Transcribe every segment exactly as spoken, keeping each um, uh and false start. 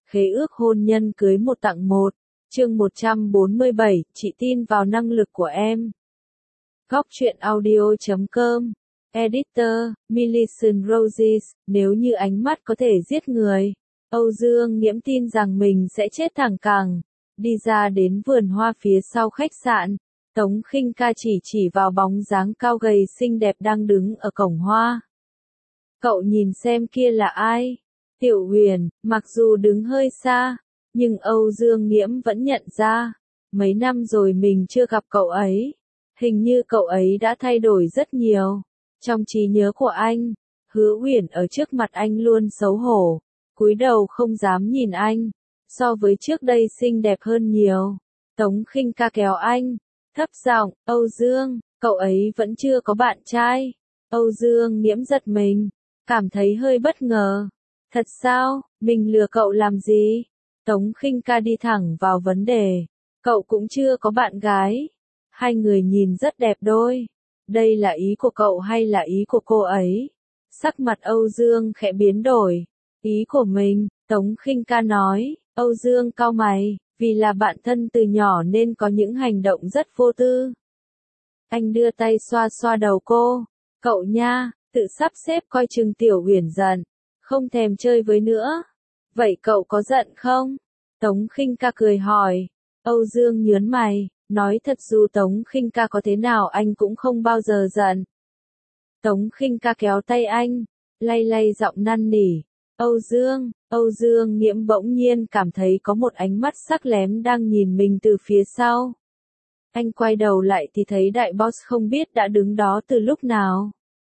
Khế ước hôn nhân cưới một tặng một. Chương một trăm bốn mươi bảy, chị tin vào năng lực của em. Góc truyện audio chấm com. Editor, Millicent Roses, nếu như ánh mắt có thể giết người. Âu Dương Nghiễm tin rằng mình sẽ chết thẳng cẳng. Đi ra đến vườn hoa phía sau khách sạn. Tống Khinh Ca chỉ chỉ vào bóng dáng cao gầy xinh đẹp đang đứng ở cổng hoa. Cậu nhìn xem kia là ai? Tiểu Huyền, mặc dù đứng hơi xa, nhưng Âu Dương Nghiễm vẫn nhận ra. Mấy năm rồi mình chưa gặp cậu ấy. Hình như cậu ấy đã thay đổi rất nhiều. Trong trí nhớ của anh, Hứa Uyển ở trước mặt anh luôn xấu hổ, cúi đầu không dám nhìn anh. So với trước đây xinh đẹp hơn nhiều. Tống Khinh Ca kéo anh, thấp giọng, Âu Dương, cậu ấy vẫn chưa có bạn trai. Âu Dương Nghiễm giật mình, cảm thấy hơi bất ngờ. Thật sao, mình lừa cậu làm gì? Tống Khinh Ca đi thẳng vào vấn đề. Cậu cũng chưa có bạn gái. Hai người nhìn rất đẹp đôi. Đây là ý của cậu hay là ý của cô ấy? Sắc mặt Âu Dương khẽ biến đổi. Ý của mình, Tống Khinh Ca nói. Âu Dương cau mày, vì là bạn thân từ nhỏ nên có những hành động rất vô tư. Anh đưa tay xoa xoa đầu cô. Cậu nha, tự sắp xếp coi chừng Tiểu Huyền giận, không thèm chơi với nữa. Vậy cậu có giận không? Tống Khinh Ca cười hỏi. Âu Dương nhớn mày, nói thật dù Tống Khinh Ca có thế nào anh cũng không bao giờ giận. Tống Khinh Ca kéo tay anh, lay lay giọng năn nỉ. Âu Dương, Âu Dương Nghiễm bỗng nhiên cảm thấy có một ánh mắt sắc lém đang nhìn mình từ phía sau. Anh quay đầu lại thì thấy đại boss không biết đã đứng đó từ lúc nào.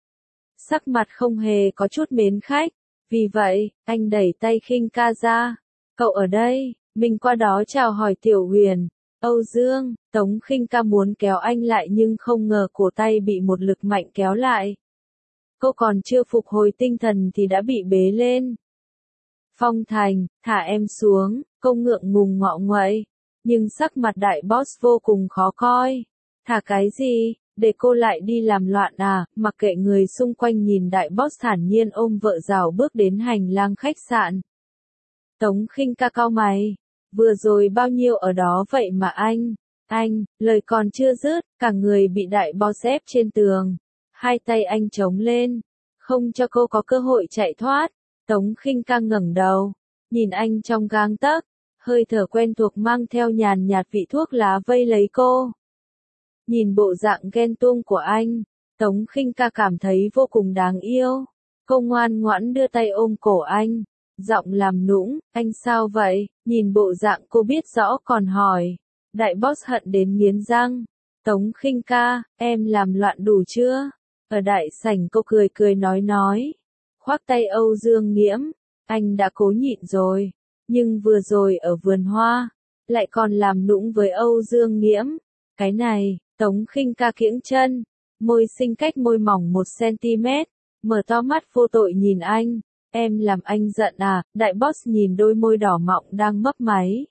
Sắc mặt không hề có chút mến khách, vì vậy, anh đẩy tay Khinh Ca ra. Cậu ở đây, mình qua đó chào hỏi Tiểu Huyền. Âu Dương, Tống Khinh Ca muốn kéo anh lại nhưng không ngờ cổ tay bị một lực mạnh kéo lại. Cô còn chưa phục hồi tinh thần thì đã bị bế lên. Phong Thành, thả em xuống, cô ngượng ngùng ngọ nguậy. Nhưng sắc mặt đại boss vô cùng khó coi. Thả cái gì, để cô lại đi làm loạn à, mặc kệ người xung quanh nhìn đại boss thản nhiên ôm vợ rảo bước đến hành lang khách sạn. Tống Khinh Ca cau mày, vừa rồi bao nhiêu ở đó vậy mà anh, anh, lời còn chưa dứt, cả người bị đại boss ép trên tường. Hai tay anh chống lên, không cho cô có cơ hội chạy thoát. Tống Khinh Ca ngẩng đầu, nhìn anh trong gang tấc, hơi thở quen thuộc mang theo nhàn nhạt vị thuốc lá vây lấy cô. Nhìn bộ dạng ghen tuông của anh, Tống Khinh Ca cảm thấy vô cùng đáng yêu. Cô ngoan ngoãn đưa tay ôm cổ anh, giọng làm nũng, anh sao vậy? Nhìn bộ dạng cô biết rõ còn hỏi. Đại boss hận đến nghiến răng. Tống Khinh Ca, em làm loạn đủ chưa? Ở đại sảnh cô cười cười nói nói. Khoác tay Âu Dương Nghiễm, anh đã cố nhịn rồi. Nhưng vừa rồi ở vườn hoa, lại còn làm nũng với Âu Dương Nghiễm. Cái này, Tống Khinh Ca kiễng chân, môi xinh cách môi mỏng một xăng-ti-mét, mở to mắt vô tội nhìn anh. Em làm anh giận à? Đại boss nhìn đôi môi đỏ mọng đang mấp máy.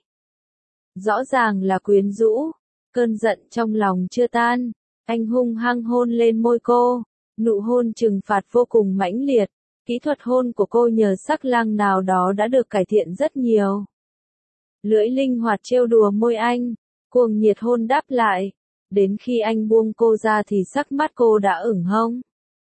Rõ ràng là quyến rũ, cơn giận trong lòng chưa tan. Anh hung hăng hôn lên môi cô, nụ hôn trừng phạt vô cùng mãnh liệt. Kỹ thuật hôn của cô nhờ sắc lang nào đó đã được cải thiện rất nhiều. Lưỡi linh hoạt trêu đùa môi anh, cuồng nhiệt hôn đáp lại. Đến khi anh buông cô ra thì sắc mắt cô đã ửng hông.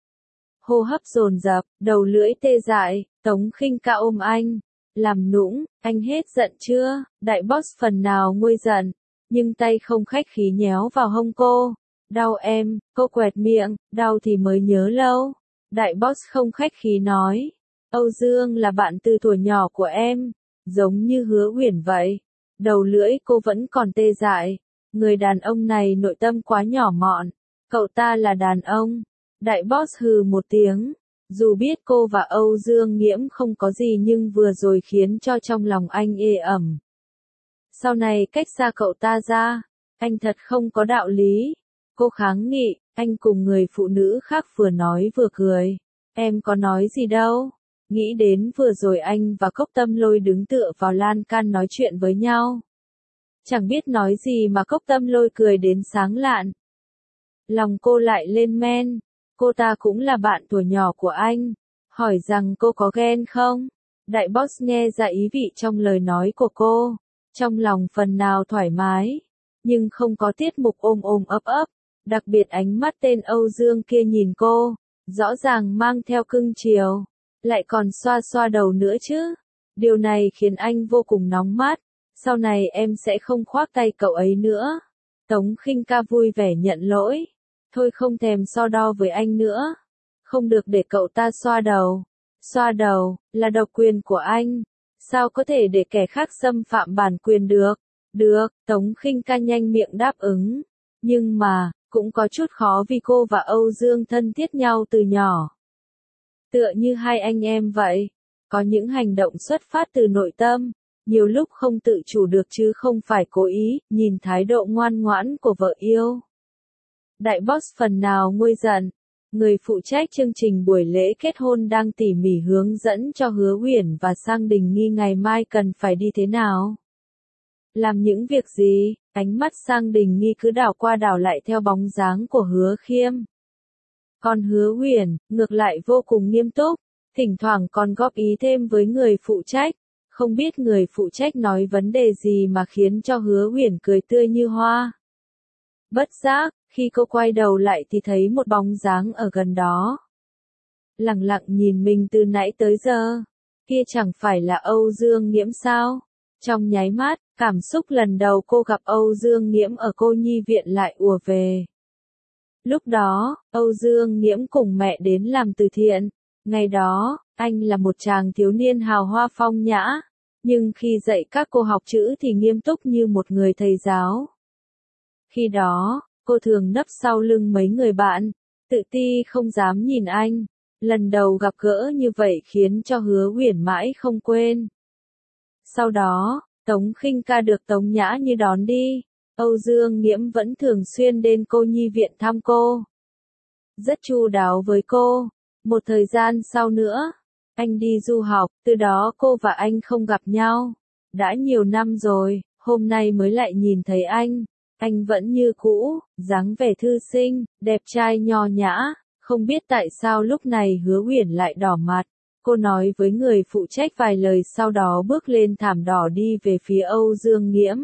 Hô hấp dồn dập, đầu lưỡi tê dại, Tống Khinh Ca ôm anh, làm nũng, anh hết giận chưa? Đại boss phần nào nguôi giận, nhưng tay không khách khí nhéo vào hông cô. Đau em, cô quẹt miệng, đau thì mới nhớ lâu. Đại boss không khách khí nói, Âu Dương là bạn từ thuở nhỏ của em, giống như Hứa Uyển vậy. Đầu lưỡi cô vẫn còn tê dại, người đàn ông này nội tâm quá nhỏ mọn, cậu ta là đàn ông. Đại boss hừ một tiếng, dù biết cô và Âu Dương Nghiễm không có gì nhưng vừa rồi khiến cho trong lòng anh ê ẩm. Sau này cách xa cậu ta ra, anh thật không có đạo lý. Cô kháng nghị, anh cùng người phụ nữ khác vừa nói vừa cười. Em có nói gì đâu. Nghĩ đến vừa rồi anh và Cốc Tâm Lôi đứng tựa vào lan can nói chuyện với nhau. Chẳng biết nói gì mà Cốc Tâm Lôi cười đến sáng lạn. Lòng cô lại lên men. Cô ta cũng là bạn tuổi nhỏ của anh. Hỏi rằng cô có ghen không? Đại boss nghe ra ý vị trong lời nói của cô, trong lòng phần nào thoải mái, nhưng không có tiết mục ôm ôm ấp ấp, đặc biệt ánh mắt tên Âu Dương kia nhìn cô, rõ ràng mang theo cưng chiều, lại còn xoa xoa đầu nữa chứ. Điều này khiến anh vô cùng nóng mắt, sau này em sẽ không khoác tay cậu ấy nữa. Tống Khinh Ca vui vẻ nhận lỗi, thôi không thèm so đo với anh nữa, không được để cậu ta xoa đầu. Xoa đầu, là độc quyền của anh, sao có thể để kẻ khác xâm phạm bản quyền được? Được, Tống Khinh Ca nhanh miệng đáp ứng, nhưng mà, cũng có chút khó vì cô và Âu Dương thân thiết nhau từ nhỏ. Tựa như hai anh em vậy, có những hành động xuất phát từ nội tâm, nhiều lúc không tự chủ được chứ không phải cố ý, nhìn thái độ ngoan ngoãn của vợ yêu. Đại boss phần nào nguôi giận, người phụ trách chương trình buổi lễ kết hôn đang tỉ mỉ hướng dẫn cho Hứa Uyển và Sang Đình Nghi ngày mai cần phải đi thế nào. Làm những việc gì, ánh mắt Sang Đình Nghi cứ đảo qua đảo lại theo bóng dáng của Hứa Khiêm. Còn Hứa Uyển, ngược lại vô cùng nghiêm túc, thỉnh thoảng còn góp ý thêm với người phụ trách, không biết người phụ trách nói vấn đề gì mà khiến cho Hứa Uyển cười tươi như hoa. Bất giác, khi cô quay đầu lại thì thấy một bóng dáng ở gần đó. Lặng lặng nhìn mình từ nãy tới giờ, kia chẳng phải là Âu Dương Nghiễm sao? Trong nháy mắt, cảm xúc lần đầu cô gặp Âu Dương Nghiễm ở cô nhi viện lại ùa về. Lúc đó, Âu Dương Nghiễm cùng mẹ đến làm từ thiện. Ngày đó, anh là một chàng thiếu niên hào hoa phong nhã, nhưng khi dạy các cô học chữ thì nghiêm túc như một người thầy giáo. Khi đó, cô thường nấp sau lưng mấy người bạn, tự ti không dám nhìn anh. Lần đầu gặp gỡ như vậy khiến cho Hứa Uyển mãi không quên. Sau đó, Tống Khinh Ca được Tống Nhã Như đón đi. Âu Dương Nghiễm vẫn thường xuyên đến cô nhi viện thăm cô. Rất chu đáo với cô. Một thời gian sau nữa, anh đi du học, từ đó cô và anh không gặp nhau. Đã nhiều năm rồi, hôm nay mới lại nhìn thấy anh. Anh vẫn như cũ, dáng vẻ thư sinh, đẹp trai nho nhã, không biết tại sao lúc này Hứa Uyển lại đỏ mặt. Cô nói với người phụ trách vài lời sau đó bước lên thảm đỏ đi về phía Âu Dương Nghiễm.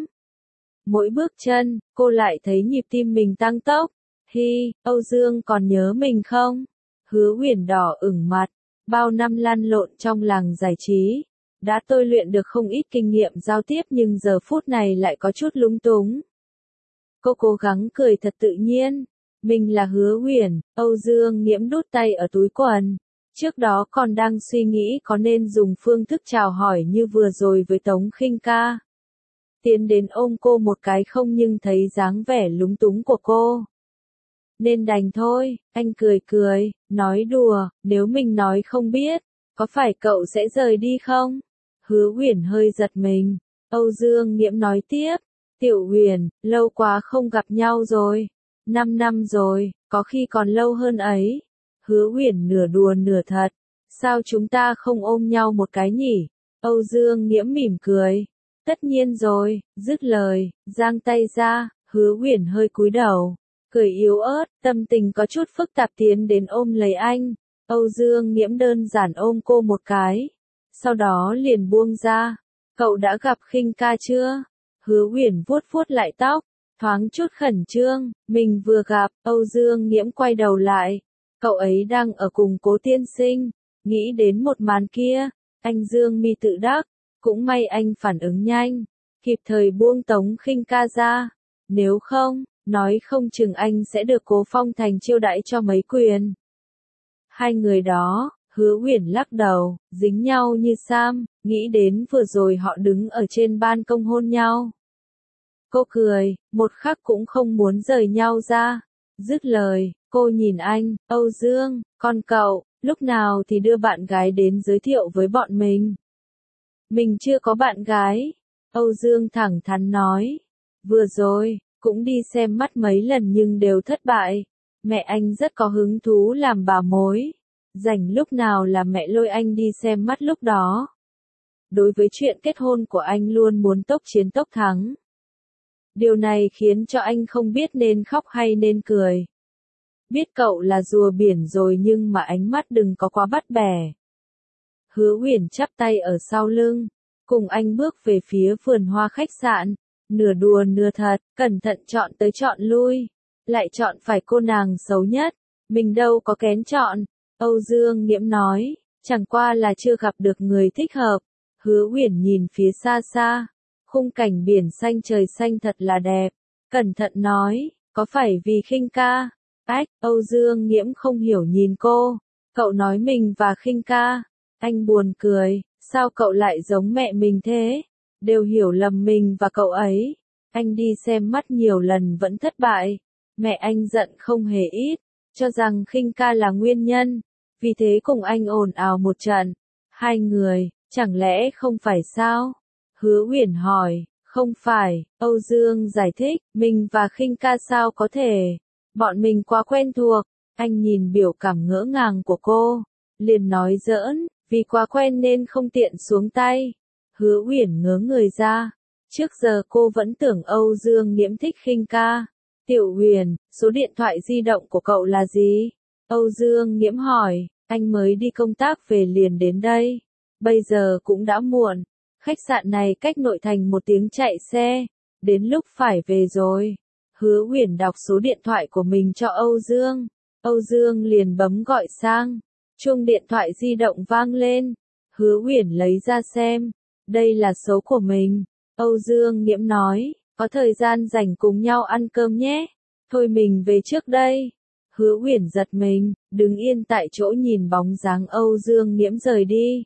Mỗi bước chân, cô lại thấy nhịp tim mình tăng tốc. Hi, Âu Dương còn nhớ mình không? Hứa Uyển đỏ ửng mặt, bao năm lăn lộn trong làng giải trí, đã tôi luyện được không ít kinh nghiệm giao tiếp nhưng giờ phút này lại có chút lúng túng. Cô cố gắng cười thật tự nhiên. Mình là Hứa Uyển. Âu Dương Nghiễm đút tay ở túi quần. Trước đó còn đang suy nghĩ có nên dùng phương thức chào hỏi như vừa rồi với Tống Khinh Ca. Tiến đến ôm cô một cái không nhưng thấy dáng vẻ lúng túng của cô. Nên đành thôi, anh cười cười, nói đùa, nếu mình nói không biết, có phải cậu sẽ rời đi không? Hứa Uyển hơi giật mình. Âu Dương Nghiễm nói tiếp. Tiểu Uyển, lâu quá không gặp nhau rồi. Năm năm rồi, có khi còn lâu hơn ấy. Hứa Uyển nửa đùa nửa thật. Sao chúng ta không ôm nhau một cái nhỉ? Âu Dương Nghiễm mỉm cười. Tất nhiên rồi, dứt lời, giang tay ra, Hứa Uyển hơi cúi đầu. Cười yếu ớt, tâm tình có chút phức tạp tiến đến ôm lấy anh. Âu Dương Nghiễm đơn giản ôm cô một cái. Sau đó liền buông ra. Cậu đã gặp Khinh Ca chưa? Hứa Uyển vuốt vuốt lại tóc, thoáng chút khẩn trương, mình vừa gặp. Âu Dương Nghiễm quay đầu lại, cậu ấy đang ở cùng Cố tiên sinh. Nghĩ đến một màn kia, anh dương mi tự đắc, cũng may anh phản ứng nhanh, kịp thời buông Tống Khinh Ca ra. Nếu không, nói không chừng anh sẽ được Cố Phong Thành chiêu đãi cho mấy quyền. Hai người đó, Hứa Uyển lắc đầu, dính nhau như Sam, nghĩ đến vừa rồi họ đứng ở trên ban công hôn nhau. Cô cười, một khắc cũng không muốn rời nhau ra. Dứt lời, cô nhìn anh, Âu Dương, con cậu, lúc nào thì đưa bạn gái đến giới thiệu với bọn mình. Mình chưa có bạn gái. Âu Dương thẳng thắn nói. Vừa rồi, cũng đi xem mắt mấy lần nhưng đều thất bại. Mẹ anh rất có hứng thú làm bà mối. Rảnh lúc nào là mẹ lôi anh đi xem mắt lúc đó. Đối với chuyện kết hôn của anh luôn muốn tốc chiến tốc thắng. Điều này khiến cho anh không biết nên khóc hay nên cười. Biết cậu là rùa biển rồi nhưng mà ánh mắt đừng có quá bắt bẻ. Hứa Uyển chắp tay ở sau lưng, cùng anh bước về phía vườn hoa khách sạn, nửa đùa nửa thật, cẩn thận chọn tới chọn lui, lại chọn phải cô nàng xấu nhất, mình đâu có kén chọn, Âu Dương Nghiễm nói, chẳng qua là chưa gặp được người thích hợp. Hứa Uyển nhìn phía xa xa, khung cảnh biển xanh trời xanh thật là đẹp, cẩn thận nói, có phải vì Khinh ca? Ách, Âu Dương Nghiễm không hiểu nhìn cô, cậu nói mình và Khinh ca, anh buồn cười, sao cậu lại giống mẹ mình thế, đều hiểu lầm mình và cậu ấy, anh đi xem mắt nhiều lần vẫn thất bại, mẹ anh giận không hề ít, cho rằng Khinh ca là nguyên nhân, vì thế cùng anh ồn ào một trận, hai người, chẳng lẽ không phải sao? Hứa Uyển hỏi, không phải, Âu Dương giải thích, mình và Khinh ca sao có thể, bọn mình quá quen thuộc, anh nhìn biểu cảm ngỡ ngàng của cô, liền nói giỡn, vì quá quen nên không tiện xuống tay. Hứa Uyển ngớ người ra, trước giờ cô vẫn tưởng Âu Dương Nghiễm thích Khinh ca. Tiểu Uyển, số điện thoại di động của cậu là gì? Âu Dương Nghiễm hỏi, anh mới đi công tác về liền đến đây. Bây giờ cũng đã muộn, khách sạn này cách nội thành một tiếng chạy xe, đến lúc phải về rồi. Hứa Uyển đọc số điện thoại của mình cho Âu Dương, Âu Dương liền bấm gọi sang, chuông điện thoại di động vang lên, Hứa Uyển lấy ra xem, đây là số của mình, Âu Dương Nghiễm nói, có thời gian rảnh cùng nhau ăn cơm nhé, thôi mình về trước đây. Hứa Uyển giật mình, đứng yên tại chỗ nhìn bóng dáng Âu Dương Nghiễm rời đi.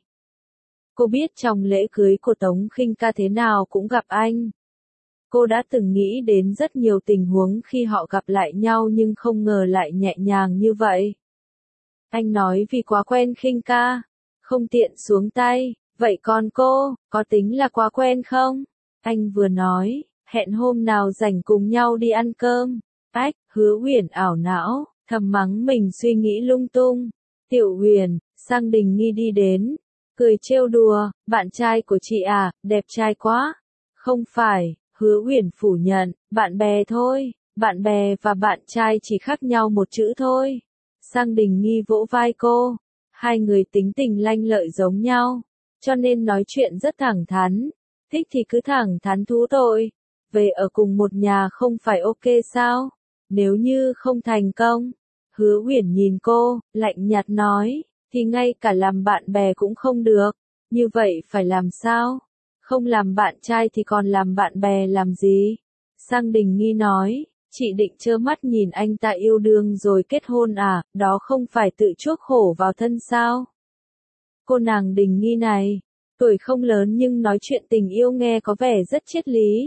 Cô biết trong lễ cưới của Tống Khinh ca thế nào cũng gặp anh. Cô đã từng nghĩ đến rất nhiều tình huống khi họ gặp lại nhau nhưng không ngờ lại nhẹ nhàng như vậy. Anh nói vì quá quen Khinh ca, không tiện xuống tay, vậy còn cô, có tính là quá quen không? Anh vừa nói, hẹn hôm nào rảnh cùng nhau đi ăn cơm. Ách, Hứa Uyển ảo não, thầm mắng mình suy nghĩ lung tung. Tiểu Uyển, Sang Đình Nghi đi đến, cười trêu đùa, bạn trai của chị à, đẹp trai quá. Không phải, Hứa Uyển phủ nhận, bạn bè thôi, bạn bè và bạn trai chỉ khác nhau một chữ thôi. Sang Đình Nghi vỗ vai cô, hai người tính tình lanh lợi giống nhau, cho nên nói chuyện rất thẳng thắn, thích thì cứ thẳng thắn thú tội, về ở cùng một nhà không phải ok sao, nếu như không thành công. Hứa Uyển nhìn cô, lạnh nhạt nói, thì ngay cả làm bạn bè cũng không được, như vậy phải làm sao? Không làm bạn trai thì còn làm bạn bè làm gì? Sang Đình Nghi nói, chị định trơ mắt nhìn anh ta yêu đương rồi kết hôn à, đó không phải tự chuốc khổ vào thân sao? Cô nàng Đình Nghi này, tuổi không lớn nhưng nói chuyện tình yêu nghe có vẻ rất triết lý.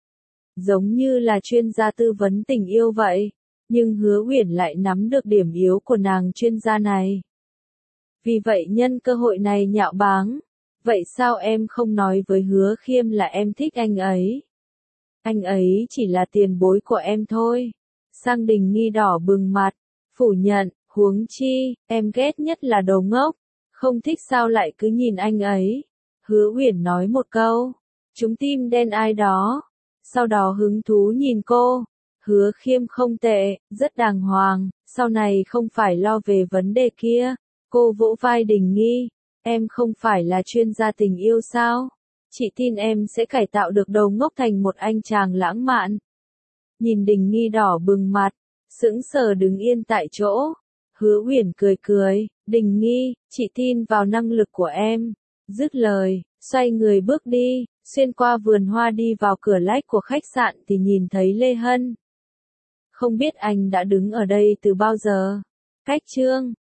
Giống như là chuyên gia tư vấn tình yêu vậy, nhưng Hứa Uyển lại nắm được điểm yếu của nàng chuyên gia này. Vì vậy nhân cơ hội này nhạo báng, vậy sao em không nói với Hứa Khiêm là em thích anh ấy? Anh ấy chỉ là tiền bối của em thôi. Sang Đình Nghi đỏ bừng mặt, phủ nhận, huống chi, em ghét nhất là đồ ngốc, không thích sao lại cứ nhìn anh ấy. Hứa Uyển nói một câu, chúng tim đen ai đó, sau đó hứng thú nhìn cô. Hứa Khiêm không tệ, rất đàng hoàng, sau này không phải lo về vấn đề kia. Cô vỗ vai Đình Nghi, em không phải là chuyên gia tình yêu sao? Chị tin em sẽ cải tạo được đầu ngốc thành một anh chàng lãng mạn. Nhìn Đình Nghi đỏ bừng mặt, sững sờ đứng yên tại chỗ. Hứa Uyển cười cười, Đình Nghi, chị tin vào năng lực của em. Dứt lời, xoay người bước đi, xuyên qua vườn hoa đi vào cửa lách của khách sạn thì nhìn thấy Lê Hân. Không biết anh đã đứng ở đây từ bao giờ. Cách chương